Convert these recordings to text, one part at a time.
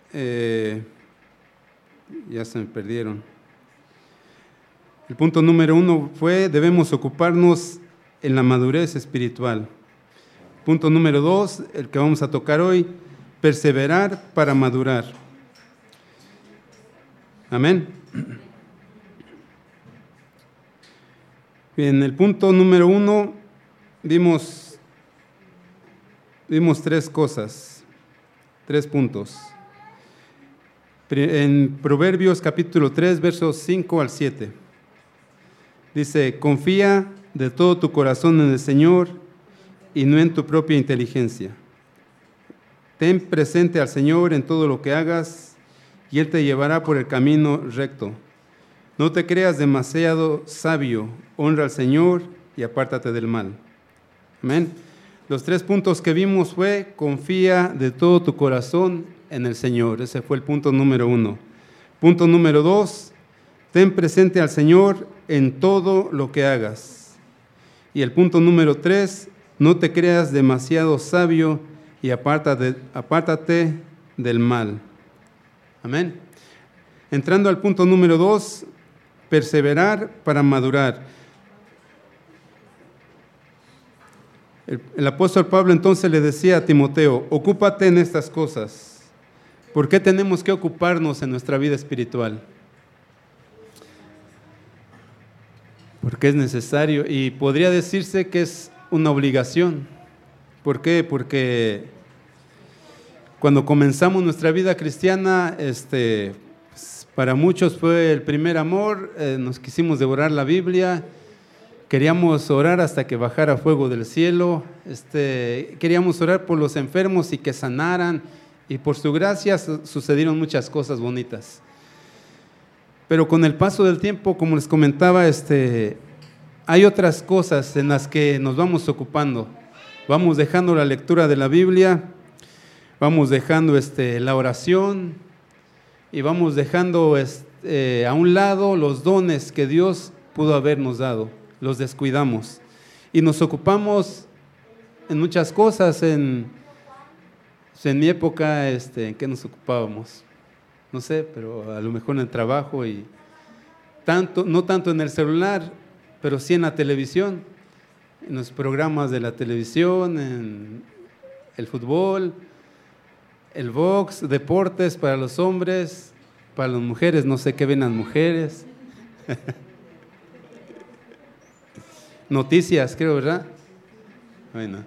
ya se me perdieron. El punto número 1 fue, debemos ocuparnos en la madurez espiritual. Punto número 2, el que vamos a tocar hoy, perseverar para madurar. Amén. Bien, el punto número 1, vimos 3 cosas, 3 puntos. En Proverbios capítulo 3, versos 5 al 7. Dice, confía de todo tu corazón en el Señor y no en tu propia inteligencia. Ten presente al Señor en todo lo que hagas y Él te llevará por el camino recto. No te creas demasiado sabio, honra al Señor y apártate del mal. Amén. Los 3 puntos que vimos fue, confía de todo tu corazón en el Señor. Ese fue el punto número 1. Punto número 2, ten presente al Señor en todo lo que hagas. Y el punto número 3, no te creas demasiado sabio y apártate del mal. Amén. Entrando al punto número 2, perseverar para madurar. El apóstol Pablo entonces le decía a Timoteo, ocúpate en estas cosas. ¿Por qué tenemos que ocuparnos en nuestra vida espiritual? Porque es necesario y podría decirse que es una obligación. ¿Por qué? Porque cuando comenzamos nuestra vida cristiana, para muchos fue el primer amor, nos quisimos devorar la Biblia, queríamos orar hasta que bajara fuego del cielo, queríamos orar por los enfermos y que sanaran, y por su gracia sucedieron muchas cosas bonitas. Pero con el paso del tiempo, como les comentaba, hay otras cosas en las que nos vamos ocupando. Vamos dejando la lectura de la Biblia, vamos dejando la oración y vamos dejando a un lado los dones que Dios pudo habernos dado. Los descuidamos y nos ocupamos en muchas cosas. En mi época, ¿en qué nos ocupábamos? No sé, pero a lo mejor en el trabajo y no tanto en el celular, pero sí en la televisión, en los programas de la televisión, en el fútbol, el box, deportes para los hombres, para las mujeres, no sé qué ven las mujeres. Noticias, creo, ¿verdad? Bueno.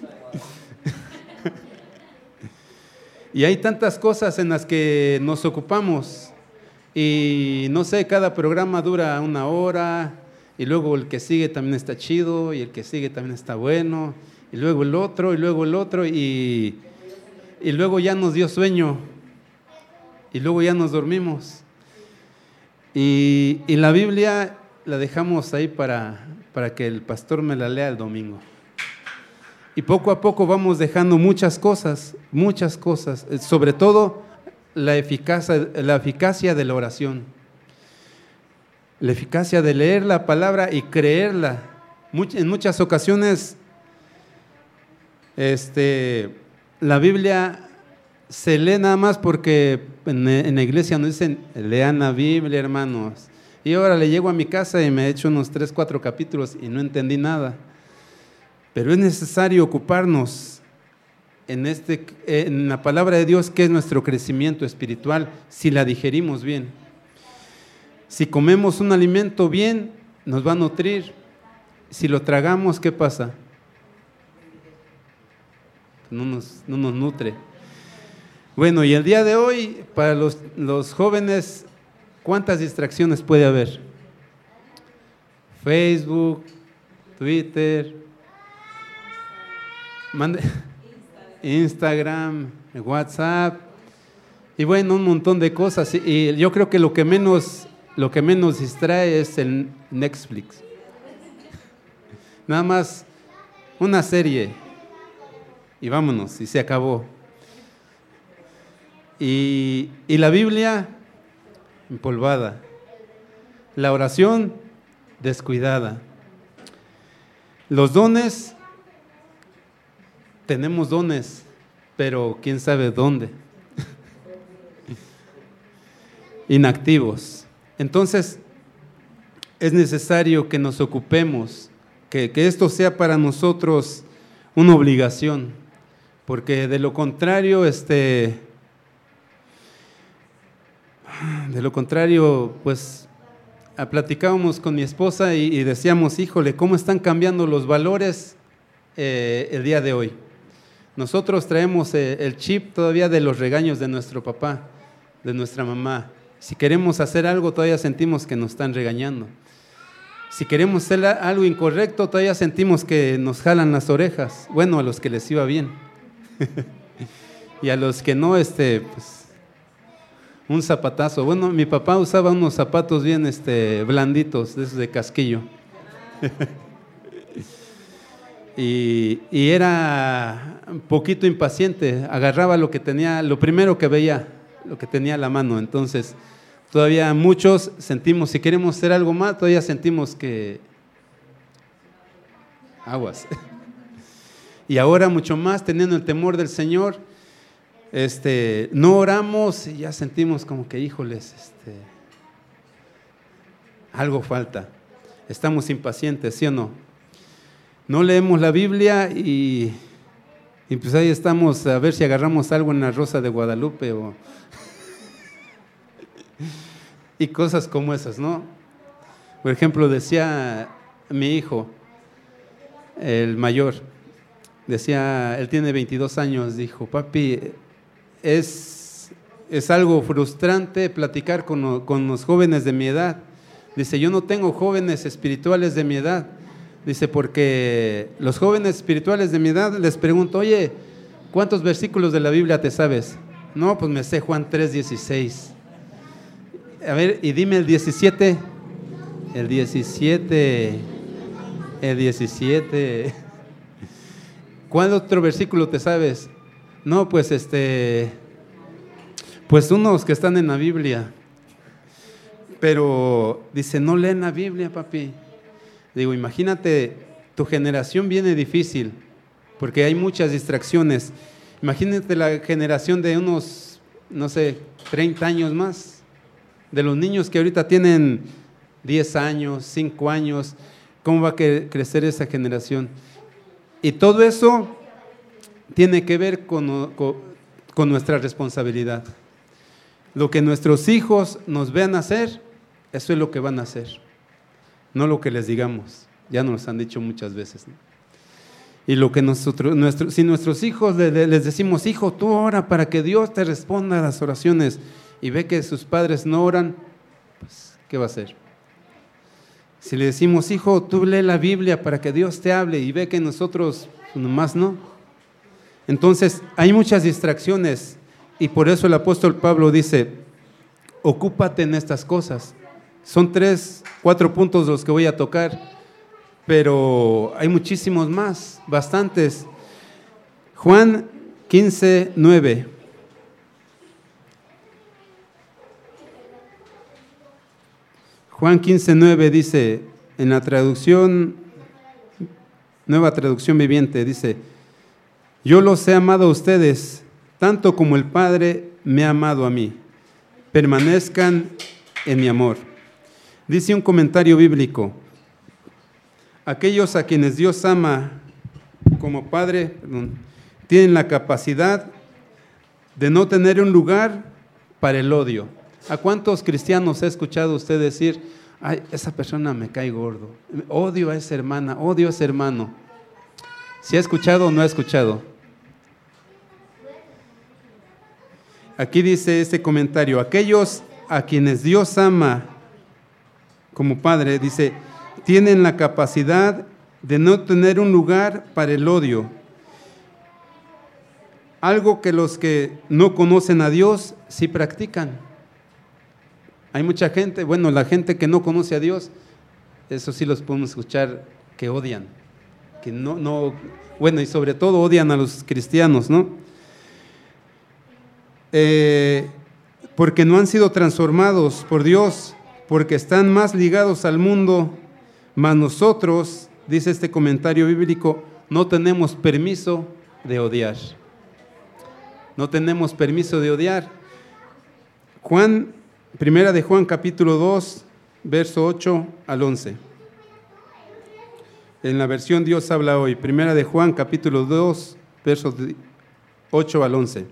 Y hay tantas cosas en las que nos ocupamos y no sé, cada programa dura 1 hora y luego el que sigue también está chido y el que sigue también está bueno y luego el otro y luego el otro y luego ya nos dio sueño y luego ya nos dormimos y la Biblia la dejamos ahí para que el pastor me la lea el domingo. Y poco a poco vamos dejando muchas cosas, sobre todo la eficacia de la oración, la eficacia de leer la palabra y creerla. En muchas ocasiones la Biblia se lee nada más porque en la iglesia nos dicen, lean la Biblia, hermanos. Y ahora le llego a mi casa y me he hecho unos 3, 4 capítulos y no entendí nada. Pero es necesario ocuparnos en la palabra de Dios, que es nuestro crecimiento espiritual, si la digerimos bien. Si comemos un alimento bien, nos va a nutrir. Si lo tragamos, ¿qué pasa? No nos nutre. Bueno, y el día de hoy, para los jóvenes, ¿cuántas distracciones puede haber? Facebook, Twitter, Instagram, WhatsApp, y bueno, un montón de cosas. Y yo creo que lo que menos distrae es el Netflix. Nada más una serie y vámonos, y se acabó. Y la Biblia empolvada, la oración descuidada, los dones. Tenemos dones, pero quién sabe dónde. inactivos. Entonces, es necesario que nos ocupemos, que esto sea para nosotros una obligación, porque de lo contrario, pues platicábamos con mi esposa y decíamos, híjole, ¿cómo están cambiando los valores el día de hoy? Nosotros traemos el chip todavía de los regaños de nuestro papá, de nuestra mamá. Si queremos hacer algo, todavía sentimos que nos están regañando. Si queremos hacer algo incorrecto, todavía sentimos que nos jalan las orejas. Bueno, a los que les iba bien. Y a los que no, pues, un zapatazo. Bueno, mi papá usaba unos zapatos bien blanditos, de esos de casquillo. Y era un poquito impaciente. Agarraba lo que tenía, lo primero que veía, lo que tenía a la mano. Entonces, todavía muchos sentimos, si queremos hacer algo mal, todavía sentimos que aguas. Y ahora mucho más, teniendo el temor del Señor, no oramos y ya sentimos como que, híjoles, algo falta. Estamos impacientes, ¿sí o no? No leemos la Biblia y pues ahí estamos a ver si agarramos algo en la Rosa de Guadalupe y cosas como esas, ¿no? Por ejemplo, decía mi hijo, el mayor, decía, él tiene 22 años, dijo, papi, es algo frustrante platicar con los jóvenes de mi edad. Dice, yo no tengo jóvenes espirituales de mi edad. Dice, porque los jóvenes espirituales de mi edad les pregunto, oye, ¿cuántos versículos de la Biblia te sabes? No, pues me sé Juan 3:16. A ver, y dime el 17. El 17. ¿Cuál otro versículo te sabes? No, pues pues unos que están en la Biblia. Pero dice, no leen la Biblia, papi. Digo, imagínate, tu generación viene difícil, porque hay muchas distracciones. Imagínate la generación de unos, no sé, 30 años más, de los niños que ahorita tienen 10 años, 5 años, ¿cómo va a crecer esa generación? Y todo eso tiene que ver con nuestra responsabilidad. Lo que nuestros hijos nos vean hacer, eso es lo que van a hacer. No lo que les digamos, ya nos han dicho muchas veces, ¿no? Y lo que si nuestros hijos les decimos, hijo, tú ora para que Dios te responda a las oraciones, y ve que sus padres no oran, pues, ¿qué va a hacer? Si le decimos, hijo, tú lee la Biblia para que Dios te hable, y ve que nosotros nomás no. Entonces, hay muchas distracciones, y por eso el apóstol Pablo dice, ocúpate en estas cosas. Son 3, 4 puntos los que voy a tocar, pero hay muchísimos más, bastantes. Juan 15:9. Juan 15:9 dice, en la traducción, Nueva Traducción Viviente, dice, yo los he amado a ustedes, tanto como el Padre me ha amado a mí. Permanezcan en mi amor. Dice un comentario bíblico, aquellos a quienes Dios ama como Padre, tienen la capacidad de no tener un lugar para el odio. ¿A cuántos cristianos ha escuchado usted decir, ay, esa persona me cae gordo, odio a esa hermana, odio a ese hermano? ¿Sí ha escuchado o no ha escuchado? Aquí dice este comentario, aquellos a quienes Dios ama como Padre, dice, tienen la capacidad de no tener un lugar para el odio. Algo que los que no conocen a Dios sí practican. Hay mucha gente, bueno, la gente que no conoce a Dios, eso sí los podemos escuchar, que odian, que bueno, y sobre todo odian a los cristianos, ¿no? Porque no han sido transformados por Dios, porque están más ligados al mundo, mas nosotros, dice este comentario bíblico, no tenemos permiso de odiar. No tenemos permiso de odiar. Juan Primera de Juan capítulo 2, verso 8 al 11. En la versión Dios habla hoy. Primera de Juan capítulo 2, versos 8 al 11.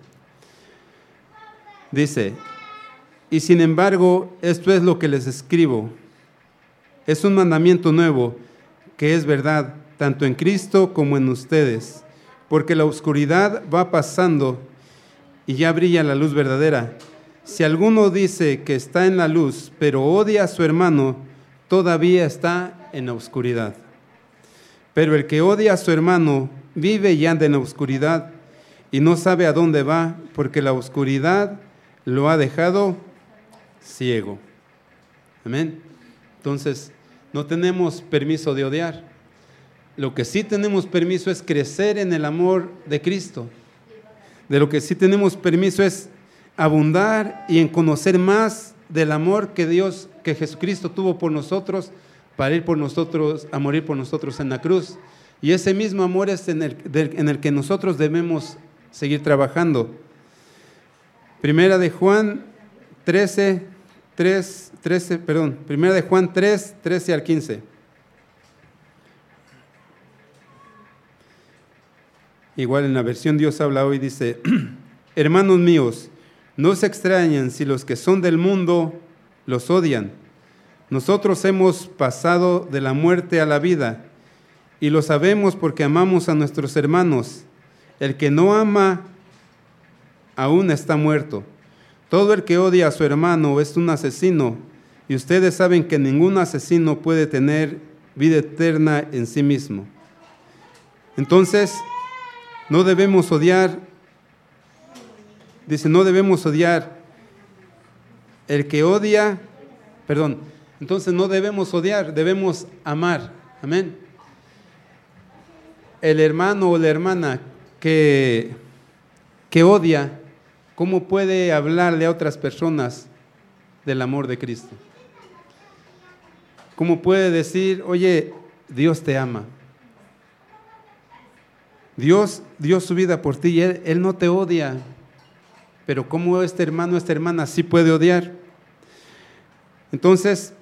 Dice: y sin embargo, esto es lo que les escribo. Es un mandamiento nuevo, que es verdad, tanto en Cristo como en ustedes, porque la oscuridad va pasando y ya brilla la luz verdadera. Si alguno dice que está en la luz, pero odia a su hermano, todavía está en la oscuridad. Pero el que odia a su hermano vive y anda en la oscuridad y no sabe a dónde va, porque la oscuridad lo ha dejado ciego. Amén. Entonces, no tenemos permiso de odiar. Lo que sí tenemos permiso es crecer en el amor de Cristo. De lo que sí tenemos permiso es abundar y en conocer más del amor que Jesucristo tuvo por nosotros, para ir por nosotros, a morir por nosotros en la cruz. Y ese mismo amor es en el que nosotros debemos seguir trabajando. Primera de Juan 13 al 15. Igual en la versión Dios habla hoy, dice: hermanos míos, no se extrañen si los que son del mundo los odian. Nosotros hemos pasado de la muerte a la vida, y lo sabemos porque amamos a nuestros hermanos. El que no ama aún está muerto. Todo el que odia a su hermano es un asesino, y ustedes saben que ningún asesino puede tener vida eterna en sí mismo. Entonces, no debemos odiar, dice, no debemos odiar. El que odia, entonces no debemos odiar, debemos amar. Amén. El hermano o la hermana que odia, ¿cómo puede hablarle a otras personas del amor de Cristo? ¿Cómo puede decir, oye, Dios te ama? Dios dio su vida por ti y Él no te odia. Pero ¿cómo este hermano, esta hermana sí puede odiar? Entonces,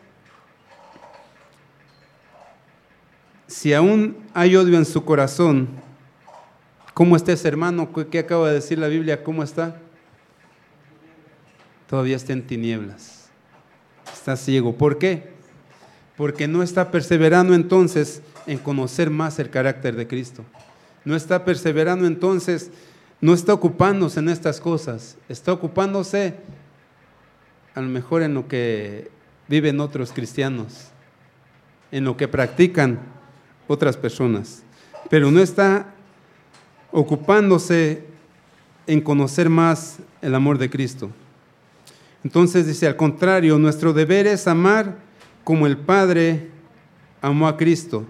si aún hay odio en su corazón, ¿cómo está ese hermano? ¿Qué acaba de decir la Biblia? ¿Cómo está? Todavía está en tinieblas. Está ciego. ¿Por qué? Porque no está perseverando entonces en conocer más el carácter de Cristo. No está perseverando entonces, no está ocupándose en estas cosas. Está ocupándose a lo mejor en lo que viven otros cristianos, en lo que practican otras personas. Pero no está ocupándose en conocer más el amor de Cristo. Entonces dice, al contrario, nuestro deber es amar como el Padre amó a Cristo.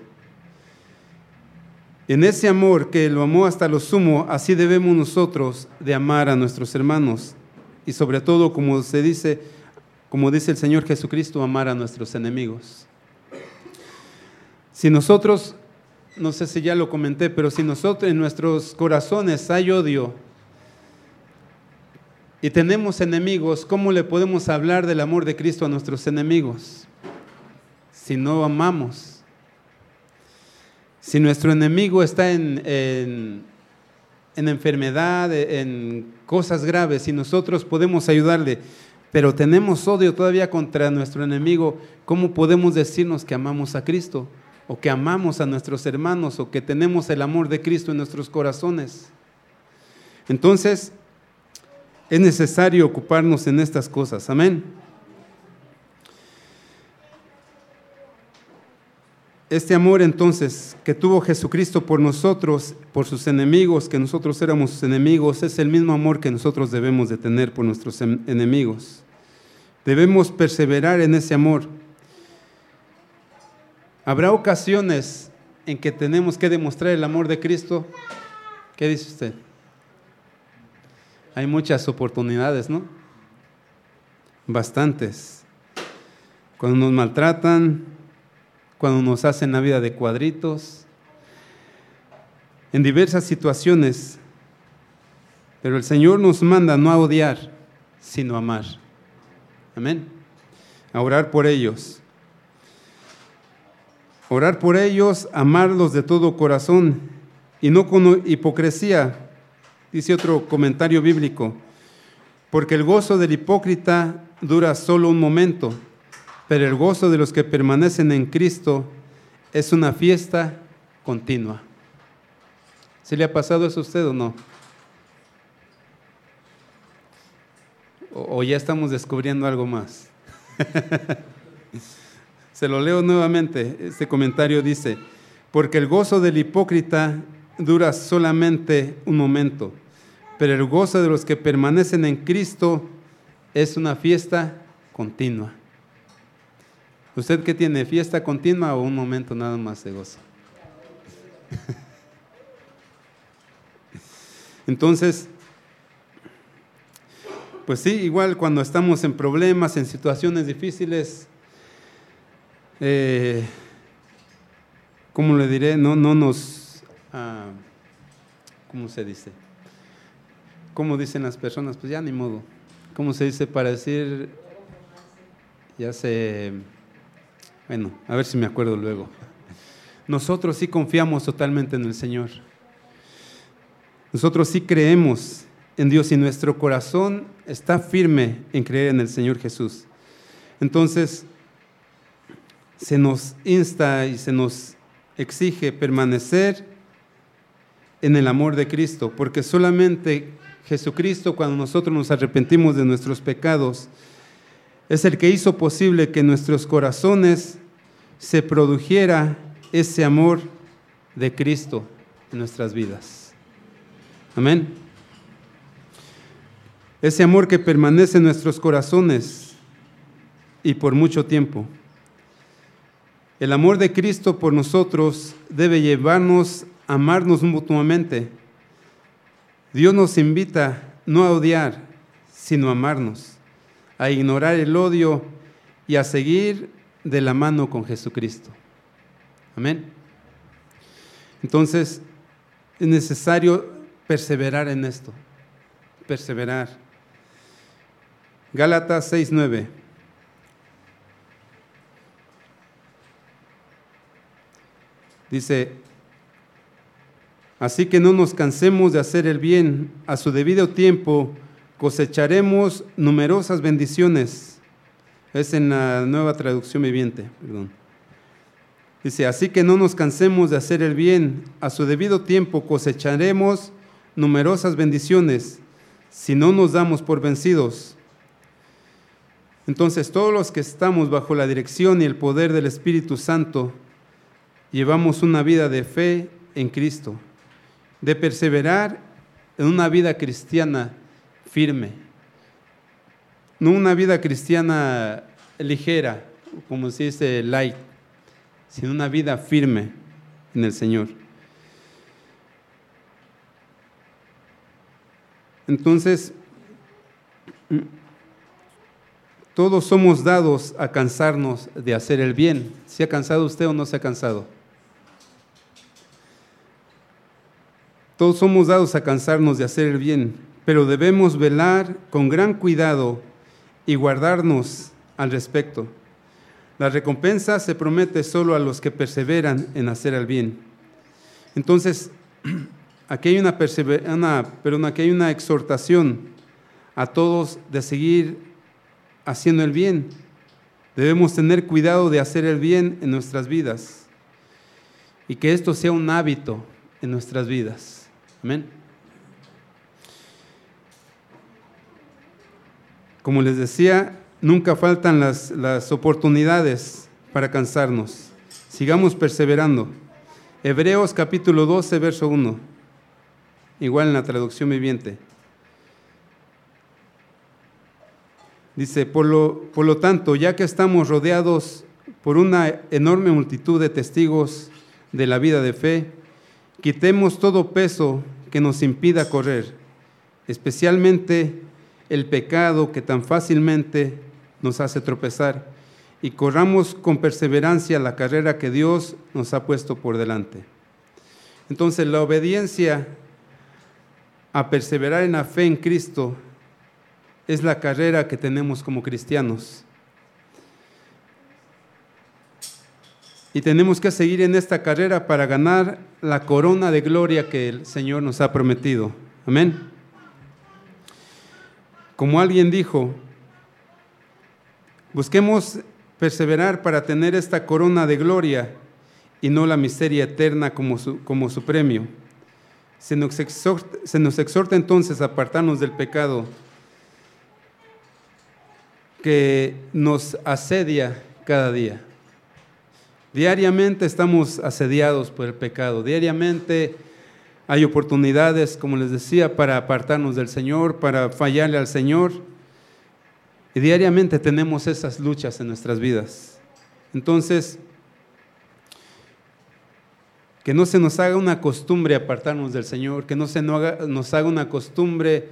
En ese amor que lo amó hasta lo sumo, así debemos nosotros de amar a nuestros hermanos. Y sobre todo, como dice el Señor Jesucristo, amar a nuestros enemigos. Si nosotros, no sé si ya lo comenté, pero si nosotros en nuestros corazones hay odio y tenemos enemigos, ¿cómo le podemos hablar del amor de Cristo a nuestros enemigos? Si no amamos. Si nuestro enemigo está en enfermedad, en cosas graves, y nosotros podemos ayudarle, pero tenemos odio todavía contra nuestro enemigo, ¿cómo podemos decirnos que amamos a Cristo? O que amamos a nuestros hermanos, o que tenemos el amor de Cristo en nuestros corazones. Entonces, es necesario ocuparnos en estas cosas. Amén. Este amor entonces que tuvo Jesucristo por nosotros, por sus enemigos, que nosotros éramos sus enemigos, es el mismo amor que nosotros debemos de tener por nuestros enemigos. Debemos perseverar en ese amor. Habrá ocasiones en que tenemos que demostrar el amor de Cristo. ¿Qué dice usted? Hay muchas oportunidades, ¿no? Bastantes. Cuando nos maltratan, cuando nos hacen la vida de cuadritos, en diversas situaciones. Pero el Señor nos manda no a odiar, sino a amar. Amén. A orar por ellos. Orar por ellos, amarlos de todo corazón y no con hipocresía, dice otro comentario bíblico, porque el gozo del hipócrita dura solo un momento, pero el gozo de los que permanecen en Cristo es una fiesta continua. ¿Se le ha pasado eso a usted o no? ¿O ya estamos descubriendo algo más? Se lo leo nuevamente. Este comentario dice, porque el gozo del hipócrita dura solamente un momento, pero el gozo de los que permanecen en Cristo es una fiesta continua. ¿Usted qué tiene? ¿Fiesta continua o un momento nada más de gozo? Entonces, pues sí, igual cuando estamos en problemas, en situaciones difíciles, ¿cómo le diré? No nos, ¿cómo se dice? ¿Cómo dicen las personas? Pues ya ni modo. ¿Cómo se dice para decir? Bueno, a ver si me acuerdo luego. Nosotros sí confiamos totalmente en el Señor. Nosotros sí creemos en Dios y nuestro corazón está firme en creer en el Señor Jesús. Entonces, se nos insta y se nos exige permanecer en el amor de Cristo, porque solamente Jesucristo, cuando nosotros nos arrepentimos de nuestros pecados, es el que hizo posible que en nuestros corazones se produjera ese amor de Cristo en nuestras vidas. Amén. Ese amor que permanece en nuestros corazones y por mucho tiempo. El amor de Cristo por nosotros debe llevarnos a amarnos mutuamente. Dios nos invita no a odiar, sino a amarnos, a ignorar el odio y a seguir de la mano con Jesucristo. Amén. Entonces, es necesario perseverar en esto. Perseverar. Gálatas 6:9. Dice, así que no nos cansemos de hacer el bien, a su debido tiempo cosecharemos numerosas bendiciones. Es en la Nueva Traducción Viviente, perdón. Dice, así que no nos cansemos de hacer el bien, a su debido tiempo cosecharemos numerosas bendiciones, si no nos damos por vencidos. Entonces, todos los que estamos bajo la dirección y el poder del Espíritu Santo, llevamos una vida de fe en Cristo, de perseverar en una vida cristiana firme, no una vida cristiana ligera, como se dice light, sino una vida firme en el Señor. Entonces, todos somos dados a cansarnos de hacer el bien. ¿Se ha cansado usted o no se ha cansado? Todos somos dados a cansarnos de hacer el bien, pero debemos velar con gran cuidado y guardarnos al respecto. La recompensa se promete solo a los que perseveran en hacer el bien. Entonces, aquí hay una exhortación a todos de seguir haciendo el bien. Debemos tener cuidado de hacer el bien en nuestras vidas y que esto sea un hábito en nuestras vidas. Amén. Como les decía, nunca faltan las oportunidades para cansarnos. Sigamos perseverando. Hebreos capítulo 12, verso 1. Igual en la Traducción Viviente. Dice, por lo tanto, ya que estamos rodeados por una enorme multitud de testigos de la vida de fe, quitemos todo peso que nos impida correr, especialmente el pecado que tan fácilmente nos hace tropezar, y corramos con perseverancia la carrera que Dios nos ha puesto por delante. Entonces, la obediencia a perseverar en la fe en Cristo es la carrera que tenemos como cristianos. Y tenemos que seguir en esta carrera para ganar la corona de gloria que el Señor nos ha prometido. Amén. Como alguien dijo, busquemos perseverar para tener esta corona de gloria y no la miseria eterna como su premio. Se nos exhorta entonces a apartarnos del pecado que nos asedia cada día. Diariamente estamos asediados por el pecado. Diariamente hay oportunidades, como les decía, para apartarnos del Señor, para fallarle al Señor. Y diariamente tenemos esas luchas en nuestras vidas. Entonces, que no se nos haga una costumbre apartarnos del Señor, que no se nos haga una costumbre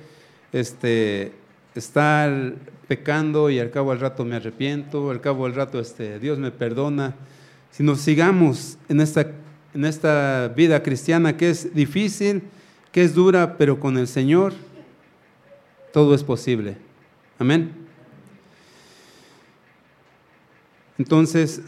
estar pecando y al cabo al rato me arrepiento, al cabo al rato Dios me perdona. Si nos sigamos en esta vida cristiana que es difícil, que es dura, pero con el Señor todo es posible. Amén. Entonces,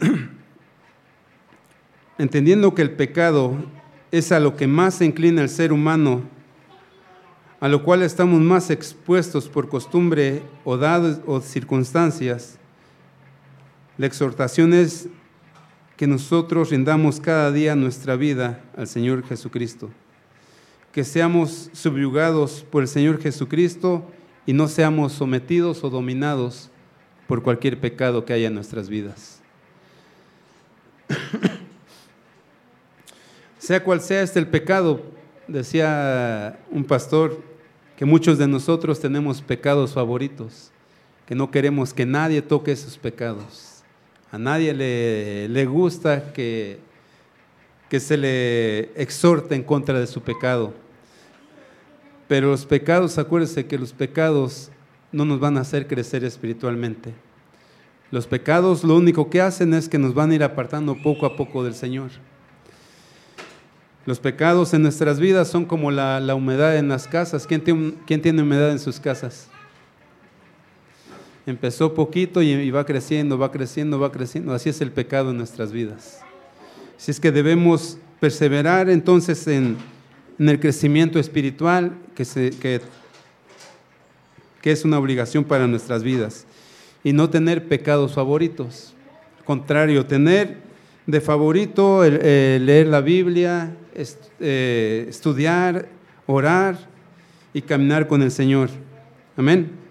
entendiendo que el pecado es a lo que más se inclina el ser humano, a lo cual estamos más expuestos por costumbre o dados o circunstancias, la exhortación es que nosotros rindamos cada día nuestra vida al Señor Jesucristo, que seamos subyugados por el Señor Jesucristo y no seamos sometidos o dominados por cualquier pecado que haya en nuestras vidas. Sea cual sea el pecado, decía un pastor, que muchos de nosotros tenemos pecados favoritos, que no queremos que nadie toque esos pecados. A nadie le gusta que se le exhorte en contra de su pecado. Pero los pecados, acuérdense que los pecados no nos van a hacer crecer espiritualmente. Los pecados lo único que hacen es que nos van a ir apartando poco a poco del Señor. Los pecados en nuestras vidas son como la humedad en las casas. ¿Quién tiene humedad en sus casas? Empezó poquito y va creciendo, va creciendo, va creciendo. Así es el pecado en nuestras vidas. Así es que debemos perseverar entonces en el crecimiento espiritual que es una obligación para nuestras vidas. Y no tener pecados favoritos. Al contrario, tener de favorito leer la Biblia, estudiar, orar y caminar con el Señor. Amén.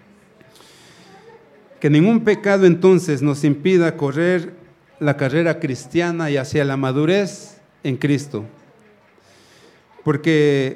Que ningún pecado entonces nos impida correr la carrera cristiana y hacia la madurez en Cristo. Porque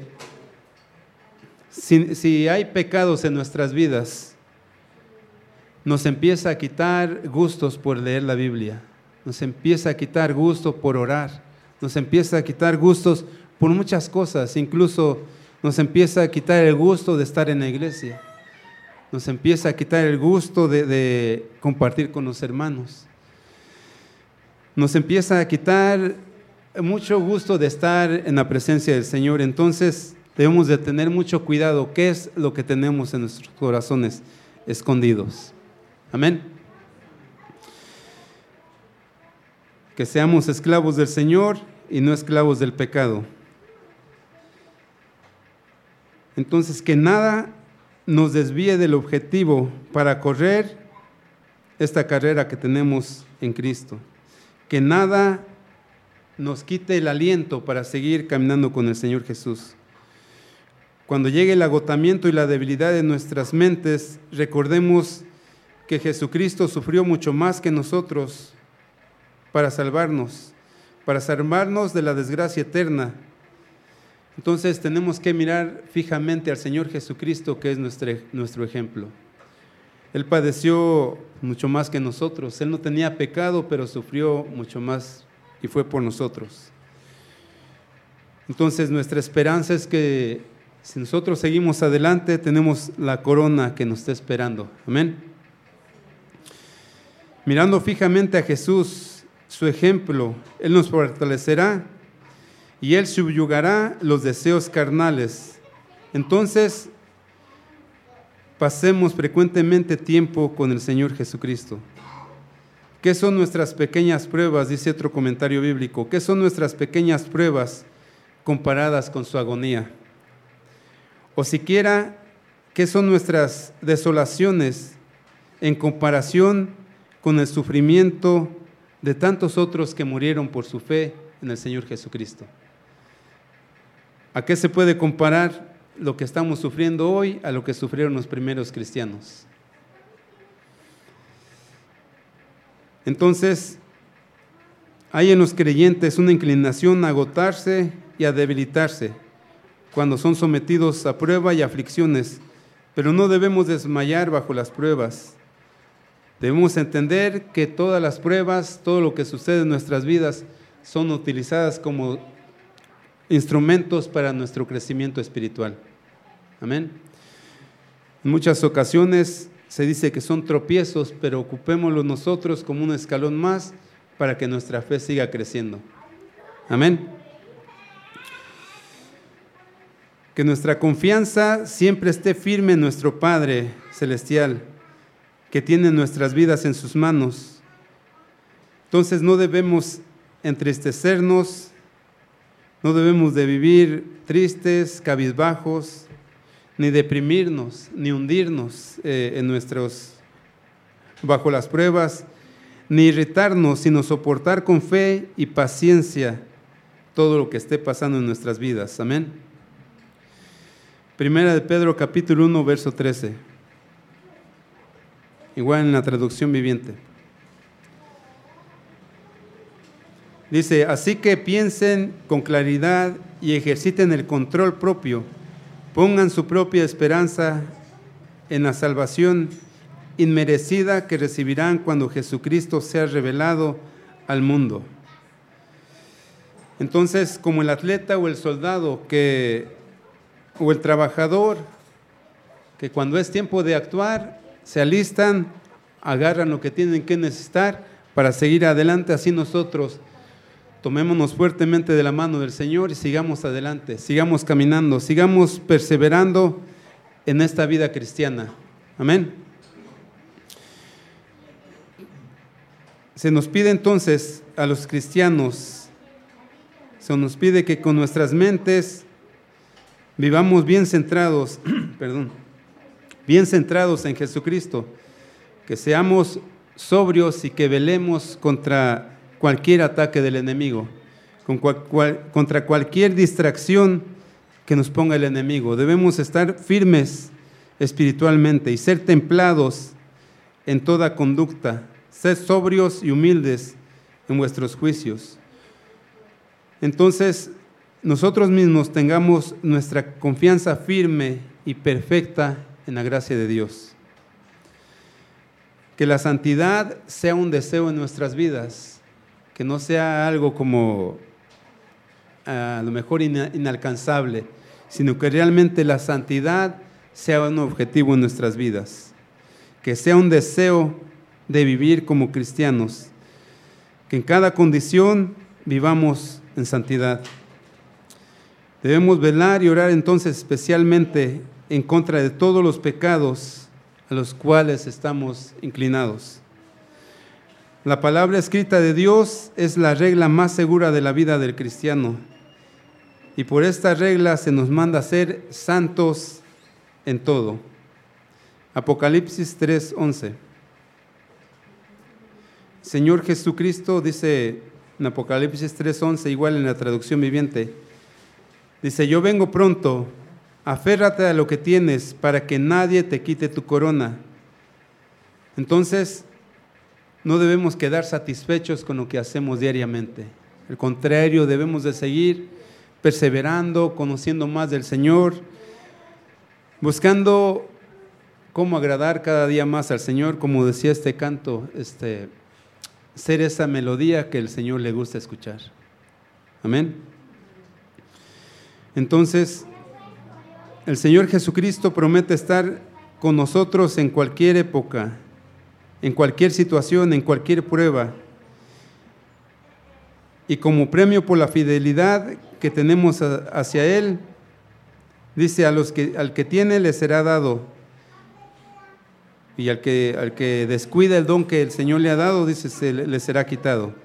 si hay pecados en nuestras vidas, nos empieza a quitar gustos por leer la Biblia, nos empieza a quitar gusto por orar, nos empieza a quitar gustos por muchas cosas, incluso nos empieza a quitar el gusto de estar en la iglesia. Nos empieza a quitar el gusto de compartir con los hermanos. Nos empieza a quitar mucho gusto de estar en la presencia del Señor. Entonces debemos de tener mucho cuidado. ¿Qué es lo que tenemos en nuestros corazones escondidos? Amén. Que seamos esclavos del Señor y no esclavos del pecado. Entonces, que nada nos desvíe del objetivo para correr esta carrera que tenemos en Cristo. Que nada nos quite el aliento para seguir caminando con el Señor Jesús. Cuando llegue el agotamiento y la debilidad de nuestras mentes, recordemos que Jesucristo sufrió mucho más que nosotros para salvarnos de la desgracia eterna. Entonces tenemos que mirar fijamente al Señor Jesucristo, que es nuestro ejemplo. Él padeció mucho más que nosotros. Él no tenía pecado, pero sufrió mucho más y fue por nosotros. Entonces nuestra esperanza es que si nosotros seguimos adelante, tenemos la corona que nos está esperando. Amén. Mirando fijamente a Jesús, su ejemplo, Él nos fortalecerá y Él subyugará los deseos carnales. Entonces, pasemos frecuentemente tiempo con el Señor Jesucristo. ¿Qué son nuestras pequeñas pruebas? Dice otro comentario bíblico. ¿Qué son nuestras pequeñas pruebas comparadas con su agonía? O siquiera, ¿qué son nuestras desolaciones en comparación con el sufrimiento de tantos otros que murieron por su fe en el Señor Jesucristo? ¿A qué se puede comparar lo que estamos sufriendo hoy a lo que sufrieron los primeros cristianos? Entonces, hay en los creyentes una inclinación a agotarse y a debilitarse cuando son sometidos a prueba y aflicciones, pero no debemos desmayar bajo las pruebas. Debemos entender que todas las pruebas, todo lo que sucede en nuestras vidas, son utilizadas como instrumentos para nuestro crecimiento espiritual. Amén. En muchas ocasiones se dice que son tropiezos, pero ocupémoslo nosotros como un escalón más para que nuestra fe siga creciendo. Amén. Que nuestra confianza siempre esté firme en nuestro Padre Celestial, que tiene nuestras vidas en sus manos. Entonces no debemos entristecernos, no debemos de vivir tristes, cabizbajos, ni deprimirnos, ni hundirnos bajo las pruebas, ni irritarnos, sino soportar con fe y paciencia todo lo que esté pasando en nuestras vidas. Amén. Primera de Pedro, capítulo 1, verso 13. Igual en la traducción viviente. Dice, así que piensen con claridad y ejerciten el control propio. Pongan su propia esperanza en la salvación inmerecida que recibirán cuando Jesucristo sea revelado al mundo. Entonces, como el atleta o el soldado o el trabajador, que cuando es tiempo de actuar, se alistan, agarran lo que tienen que necesitar para seguir adelante, así nosotros tomémonos fuertemente de la mano del Señor y sigamos adelante, sigamos caminando, sigamos perseverando en esta vida cristiana. Amén. Se nos pide entonces a los cristianos, se nos pide que con nuestras mentes vivamos bien centrados, bien centrados en Jesucristo, que seamos sobrios y que velemos contra cualquier ataque del enemigo, contra cualquier distracción que nos ponga el enemigo. Debemos estar firmes espiritualmente y ser templados en toda conducta, ser sobrios y humildes en vuestros juicios. Entonces, nosotros mismos tengamos nuestra confianza firme y perfecta en la gracia de Dios. Que la santidad sea un deseo en nuestras vidas, que no sea algo como a lo mejor inalcanzable, sino que realmente la santidad sea un objetivo en nuestras vidas, que sea un deseo de vivir como cristianos, que en cada condición vivamos en santidad. Debemos velar y orar entonces especialmente en contra de todos los pecados a los cuales estamos inclinados. La palabra escrita de Dios es la regla más segura de la vida del cristiano, y por esta regla se nos manda ser santos en todo. Apocalipsis 3:11. Señor Jesucristo dice en Apocalipsis 3:11, igual en la traducción viviente, dice, yo vengo pronto, aférrate a lo que tienes para que nadie te quite tu corona. Entonces, no debemos quedar satisfechos con lo que hacemos diariamente. Al contrario, debemos de seguir perseverando, conociendo más del Señor, buscando cómo agradar cada día más al Señor, como decía este canto, ser esa melodía que el Señor le gusta escuchar. Amén. Entonces, el Señor Jesucristo promete estar con nosotros en cualquier época, en cualquier situación, en cualquier prueba. Y como premio por la fidelidad que tenemos hacia Él, dice, al que tiene le será dado, Y al que descuida el don que el Señor le ha dado, dice, le será quitado.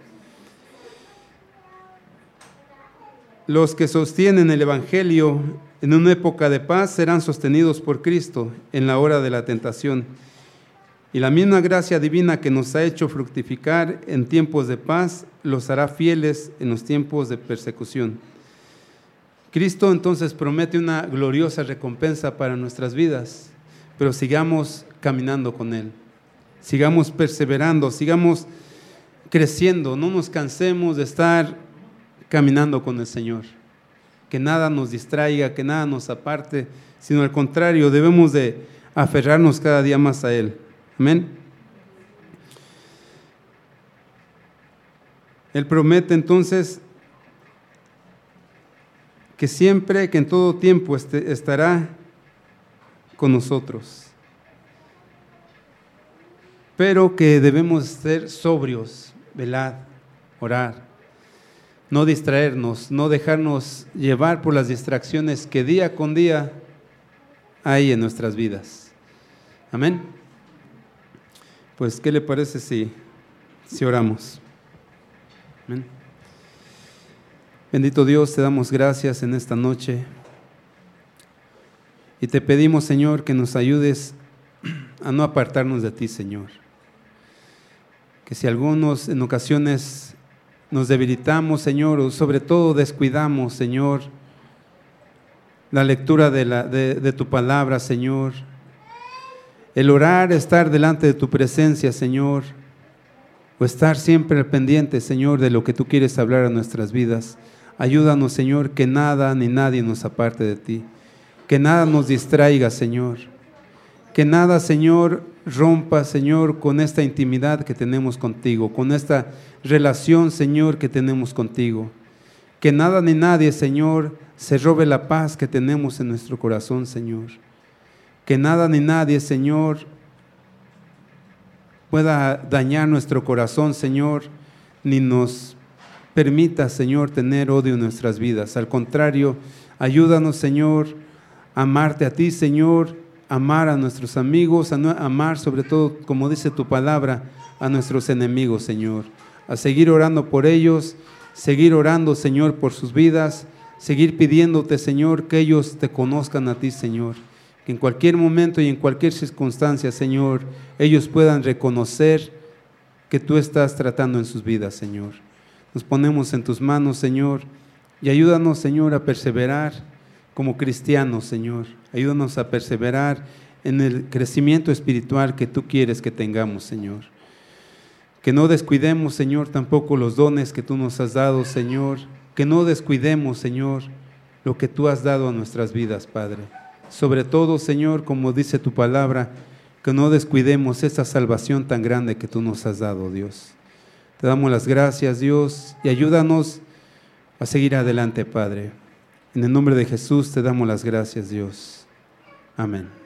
Los que sostienen el Evangelio en una época de paz serán sostenidos por Cristo en la hora de la tentación. Y la misma gracia divina que nos ha hecho fructificar en tiempos de paz, los hará fieles en los tiempos de persecución. Cristo entonces promete una gloriosa recompensa para nuestras vidas, pero sigamos caminando con Él, sigamos perseverando, sigamos creciendo, no nos cansemos de estar caminando con el Señor. Que nada nos distraiga, que nada nos aparte, sino al contrario, debemos de aferrarnos cada día más a Él. Amén. Él promete entonces que siempre, que en todo tiempo estará con nosotros. Pero que debemos ser sobrios, velar, orar, no distraernos, no dejarnos llevar por las distracciones que día con día hay en nuestras vidas. Amén. Pues, ¿qué le parece si oramos? Amén. Bendito Dios, te damos gracias en esta noche y te pedimos, Señor, que nos ayudes a no apartarnos de ti, Señor. Que si algunos en ocasiones nos debilitamos, Señor, o sobre todo descuidamos, Señor, la lectura de tu palabra, Señor, el orar, estar delante de tu presencia, Señor, o estar siempre pendiente, Señor, de lo que tú quieres hablar a nuestras vidas. Ayúdanos, Señor, que nada ni nadie nos aparte de ti, que nada nos distraiga, Señor, que nada, Señor, rompa, Señor, con esta intimidad que tenemos contigo, con esta relación, Señor, que tenemos contigo. Que nada ni nadie, Señor, se robe la paz que tenemos en nuestro corazón, Señor. Que nada ni nadie, Señor, pueda dañar nuestro corazón, Señor, ni nos permita, Señor, tener odio en nuestras vidas. Al contrario, ayúdanos, Señor, a amarte a ti, Señor, amar a nuestros amigos, amar sobre todo, como dice tu palabra, a nuestros enemigos, Señor. A seguir orando por ellos, seguir orando, Señor, por sus vidas, seguir pidiéndote, Señor, que ellos te conozcan a ti, Señor. Que en cualquier momento y en cualquier circunstancia, Señor, ellos puedan reconocer que tú estás tratando en sus vidas, Señor. Nos ponemos en tus manos, Señor, y ayúdanos, Señor, a perseverar como cristianos, Señor. Ayúdanos a perseverar en el crecimiento espiritual que tú quieres que tengamos, Señor. Que no descuidemos, Señor, tampoco los dones que tú nos has dado, Señor. Que no descuidemos, Señor, lo que tú has dado a nuestras vidas, Padre. Sobre todo, Señor, como dice tu palabra, que no descuidemos esa salvación tan grande que tú nos has dado, Dios. Te damos las gracias, Dios, y ayúdanos a seguir adelante, Padre. En el nombre de Jesús te damos las gracias, Dios. Amén.